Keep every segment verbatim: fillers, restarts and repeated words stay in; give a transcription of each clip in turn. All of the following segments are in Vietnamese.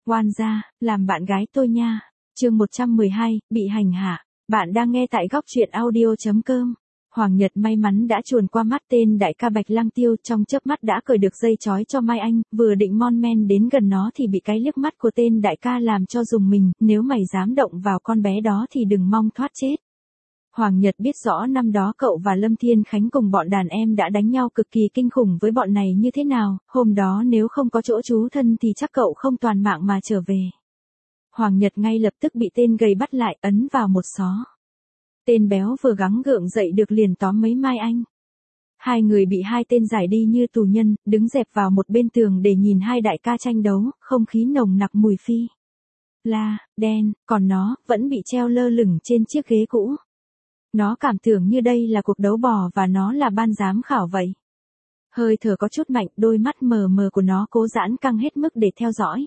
Oan gia, làm bạn gái tôi nha. Chương một trăm mười hai, bị hành hạ. Bạn đang nghe tại góc truyện audio chấm com. Hoàng Nhật may mắn đã chuồn qua mắt tên đại ca Bạch Lăng Tiêu, trong chớp mắt đã cởi được dây trói cho Mai Anh, vừa định mon men đến gần nó thì bị cái liếc mắt của tên đại ca làm cho rùng mình, nếu mày dám động vào con bé đó thì đừng mong thoát chết. Hoàng Nhật biết rõ năm đó cậu và Lâm Thiên Khánh cùng bọn đàn em đã đánh nhau cực kỳ kinh khủng với bọn này như thế nào, hôm đó nếu không có chỗ trú thân thì chắc cậu không toàn mạng mà trở về. Hoàng Nhật ngay lập tức bị tên gầy bắt lại, ấn vào một xó. Tên béo vừa gắng gượng dậy được liền tóm mấy Mai Anh. Hai người bị hai tên giải đi như tù nhân, đứng dẹp vào một bên tường để nhìn hai đại ca tranh đấu, không khí nồng nặc mùi phi la, đen, còn nó vẫn bị treo lơ lửng trên chiếc ghế cũ. Nó cảm tưởng như đây là cuộc đấu bò và nó là ban giám khảo vậy. Hơi thở có chút mạnh, đôi mắt mờ mờ của nó cố giãn căng hết mức để theo dõi.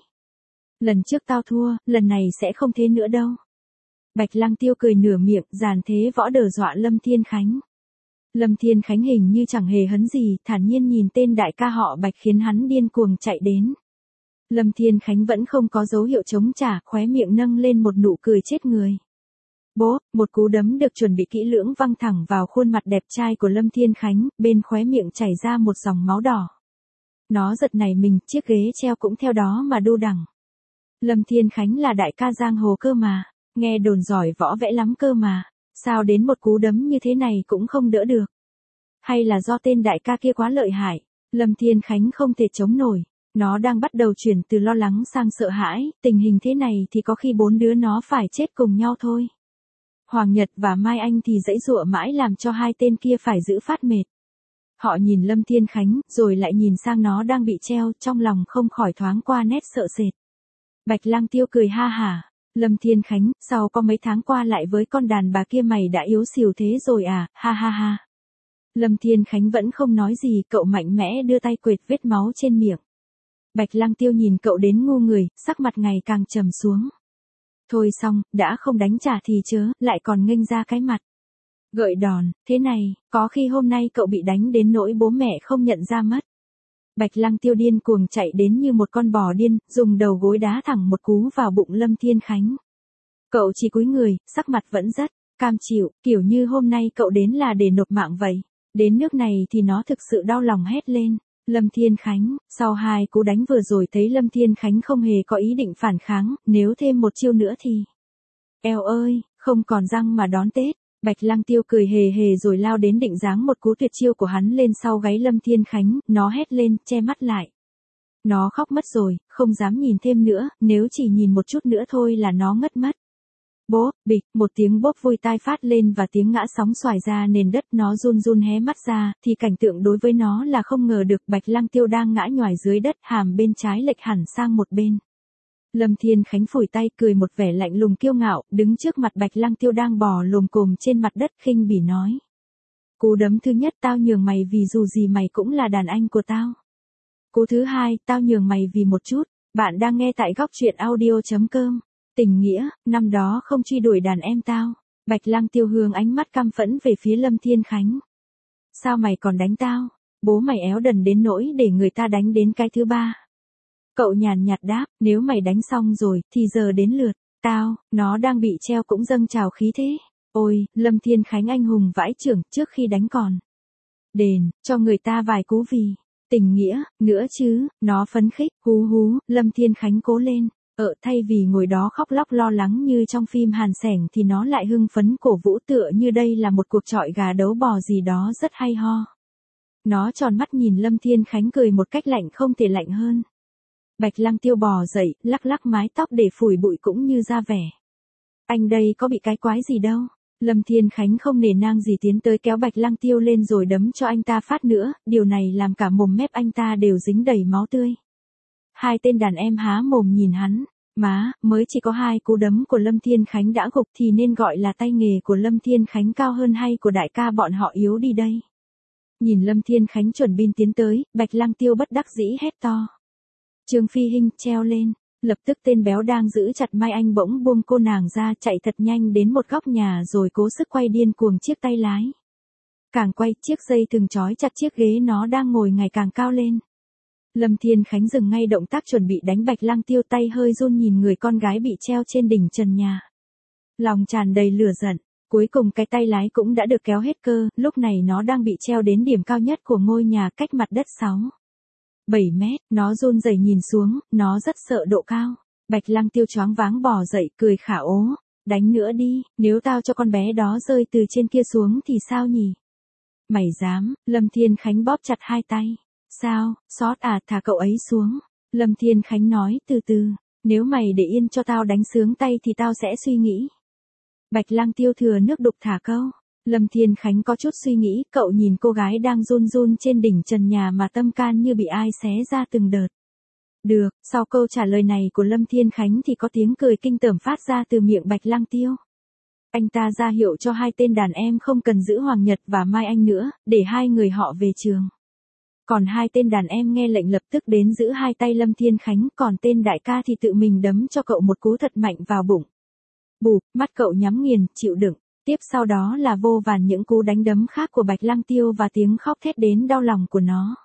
Lần trước tao thua, lần này sẽ không thế nữa đâu. Bạch Lăng Tiêu cười nửa miệng, dàn thế võ đờ dọa Lâm Thiên Khánh. Lâm Thiên Khánh hình như chẳng hề hấn gì, thản nhiên nhìn tên đại ca họ Bạch khiến hắn điên cuồng chạy đến. Lâm Thiên Khánh vẫn không có dấu hiệu chống trả, khóe miệng nâng lên một nụ cười chết người. Bố, một cú đấm được chuẩn bị kỹ lưỡng văng thẳng vào khuôn mặt đẹp trai của Lâm Thiên Khánh, bên khóe miệng chảy ra một dòng máu đỏ. Nó giật nảy mình, chiếc ghế treo cũng theo đó mà đu đằng. Lâm Thiên Khánh là đại ca giang hồ cơ mà, nghe đồn giỏi võ vẽ lắm cơ mà, sao đến một cú đấm như thế này cũng không đỡ được. Hay là do tên đại ca kia quá lợi hại, Lâm Thiên Khánh không thể chống nổi, nó đang bắt đầu chuyển từ lo lắng sang sợ hãi, tình hình thế này thì có khi bốn đứa nó phải chết cùng nhau thôi. Hoàng Nhật và Mai Anh thì giãy giụa mãi làm cho hai tên kia phải giữ phát mệt. Họ nhìn Lâm Thiên Khánh, rồi lại nhìn sang nó đang bị treo, trong lòng không khỏi thoáng qua nét sợ sệt. Bạch Lăng Tiêu cười ha hả. Lâm Thiên Khánh, sau có mấy tháng qua lại với con đàn bà kia mày đã yếu xìu thế rồi à, ha ha ha. Lâm Thiên Khánh vẫn không nói gì, cậu mạnh mẽ đưa tay quệt vết máu trên miệng. Bạch Lăng Tiêu nhìn cậu đến ngu người, sắc mặt ngày càng trầm xuống. Thôi xong, đã không đánh trả thì chớ, lại còn nghênh ra cái mặt. Gợi đòn, thế này, có khi hôm nay cậu bị đánh đến nỗi bố mẹ không nhận ra mất. Bạch Lăng Tiêu điên cuồng chạy đến như một con bò điên, dùng đầu gối đá thẳng một cú vào bụng Lâm Thiên Khánh. Cậu chỉ cúi người, sắc mặt vẫn rất cam chịu, kiểu như hôm nay cậu đến là để nộp mạng vậy. Đến nước này thì nó thực sự đau lòng hét lên. Lâm Thiên Khánh, sau hai cú đánh vừa rồi thấy Lâm Thiên Khánh không hề có ý định phản kháng, nếu thêm một chiêu nữa thì... Eo ơi, không còn răng mà đón Tết. Bạch Lăng Tiêu cười hề hề rồi lao đến định giáng một cú tuyệt chiêu của hắn lên sau gáy Lâm Thiên Khánh, nó hét lên, che mắt lại. Nó khóc mất rồi, không dám nhìn thêm nữa, nếu chỉ nhìn một chút nữa thôi là nó ngất mất. Bốp, bịch, một tiếng bốp vui tai phát lên và tiếng ngã sóng xoài ra nền đất, nó run run hé mắt ra, thì cảnh tượng đối với nó là không ngờ được Bạch Lăng Tiêu đang ngã nhoài dưới đất, hàm bên trái lệch hẳn sang một bên. Lâm Thiên Khánh phủi tay cười một vẻ lạnh lùng kiêu ngạo, đứng trước mặt Bạch Lăng Tiêu đang bò lồm cồm trên mặt đất khinh bỉ nói. Cú đấm thứ nhất tao nhường mày vì dù gì mày cũng là đàn anh của tao. Cú thứ hai, tao nhường mày vì một chút. Bạn đang nghe tại góc truyện audio chấm com. Tình nghĩa, năm đó không truy đuổi đàn em tao. Bạch Lăng Tiêu hướng ánh mắt căm phẫn về phía Lâm Thiên Khánh. Sao mày còn đánh tao? Bố mày éo đần đến nỗi để người ta đánh đến cái thứ ba. Cậu nhàn nhạt đáp, nếu mày đánh xong rồi, thì giờ đến lượt, tao, nó đang bị treo cũng dâng trào khí thế. Ôi, Lâm Thiên Khánh anh hùng vãi chưởng, trước khi đánh còn. Đền, cho người ta vài cú vì, tình nghĩa, nữa chứ, nó phấn khích, hú hú, Lâm Thiên Khánh cố lên. Ờ, thay vì ngồi đó khóc lóc lo lắng như trong phim Hàn Sẻng thì nó lại hưng phấn cổ vũ tựa như đây là một cuộc chọi gà đấu bò gì đó rất hay ho. Nó tròn mắt nhìn Lâm Thiên Khánh cười một cách lạnh không thể lạnh hơn. Bạch Lăng Tiêu bò dậy, lắc lắc mái tóc để phủi bụi cũng như ra vẻ. Anh đây có bị cái quái gì đâu. Lâm Thiên Khánh không nể nang gì tiến tới kéo Bạch Lăng Tiêu lên rồi đấm cho anh ta phát nữa, điều này làm cả mồm mép anh ta đều dính đầy máu tươi. Hai tên đàn em há mồm nhìn hắn, má, mới chỉ có hai cú đấm của Lâm Thiên Khánh đã gục thì nên gọi là tay nghề của Lâm Thiên Khánh cao hơn hay của đại ca bọn họ yếu đi đây. Nhìn Lâm Thiên Khánh chuẩn bị tiến tới, Bạch Lăng Tiêu bất đắc dĩ hét to. Trương Phi Hinh treo lên, lập tức tên béo đang giữ chặt Mai Anh bỗng buông cô nàng ra chạy thật nhanh đến một góc nhà rồi cố sức quay điên cuồng chiếc tay lái. Càng quay chiếc dây thừng trói chặt chiếc ghế nó đang ngồi ngày càng cao lên. Lâm Thiên Khánh dừng ngay động tác chuẩn bị đánh Bạch Lăng Tiêu, tay hơi run nhìn người con gái bị treo trên đỉnh trần nhà. Lòng tràn đầy lửa giận, cuối cùng cái tay lái cũng đã được kéo hết cơ, lúc này nó đang bị treo đến điểm cao nhất của ngôi nhà cách mặt đất sáu, bảy mét, nó run rẩy nhìn xuống, nó rất sợ độ cao. Bạch Lăng Tiêu choáng váng bò dậy, cười khả ố, đánh nữa đi, nếu tao cho con bé đó rơi từ trên kia xuống thì sao nhỉ? Mày dám? Lâm Thiên Khánh bóp chặt hai tay. Sao, sót à, thả cậu ấy xuống. Lâm Thiên Khánh nói từ từ, nếu mày để yên cho tao đánh sướng tay thì tao sẽ suy nghĩ. Bạch Lăng Tiêu thừa nước đục thả câu. Lâm Thiên Khánh có chút suy nghĩ, cậu nhìn cô gái đang run run trên đỉnh trần nhà mà tâm can như bị ai xé ra từng đợt. Được, sau câu trả lời này của Lâm Thiên Khánh thì có tiếng cười kinh tởm phát ra từ miệng Bạch Lăng Tiêu. Anh ta ra hiệu cho hai tên đàn em không cần giữ Hoàng Nhật và Mai Anh nữa, để hai người họ về trường. Còn hai tên đàn em nghe lệnh lập tức đến giữ hai tay Lâm Thiên Khánh, còn tên đại ca thì tự mình đấm cho cậu một cú thật mạnh vào bụng. Bụp, mắt cậu nhắm nghiền, chịu đựng. Tiếp sau đó là vô vàn những cú đánh đấm khác của Bạch Lăng Tiêu và tiếng khóc thét đến đau lòng của nó.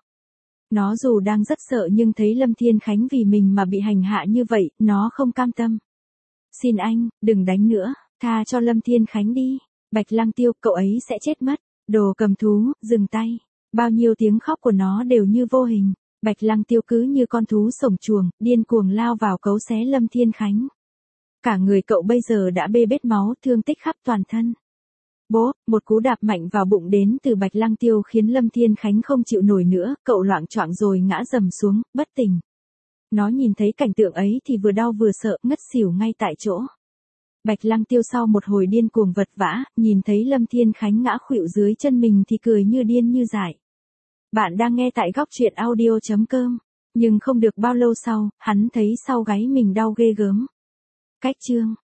Nó dù đang rất sợ nhưng thấy Lâm Thiên Khánh vì mình mà bị hành hạ như vậy, nó không cam tâm. Xin anh, đừng đánh nữa, tha cho Lâm Thiên Khánh đi. Bạch Lăng Tiêu, cậu ấy sẽ chết mất. Đồ cầm thú, dừng tay. Bao nhiêu tiếng khóc của nó đều như vô hình. Bạch Lăng Tiêu cứ như con thú sổng chuồng, điên cuồng lao vào cấu xé Lâm Thiên Khánh. Cả người cậu bây giờ đã bê bết máu, thương tích khắp toàn thân. Bố, một cú đạp mạnh vào bụng đến từ Bạch Lăng Tiêu khiến Lâm Thiên Khánh không chịu nổi nữa, cậu loạng choạng rồi ngã rầm xuống, bất tỉnh. Nó nhìn thấy cảnh tượng ấy thì vừa đau vừa sợ, ngất xỉu ngay tại chỗ. Bạch Lăng Tiêu sau một hồi điên cuồng vật vã, nhìn thấy Lâm Thiên Khánh ngã khuỵu dưới chân mình thì cười như điên như dại. Bạn đang nghe tại góc truyện audio chấm com, nhưng không được bao lâu sau, hắn thấy sau gáy mình đau ghê gớm. Cách chương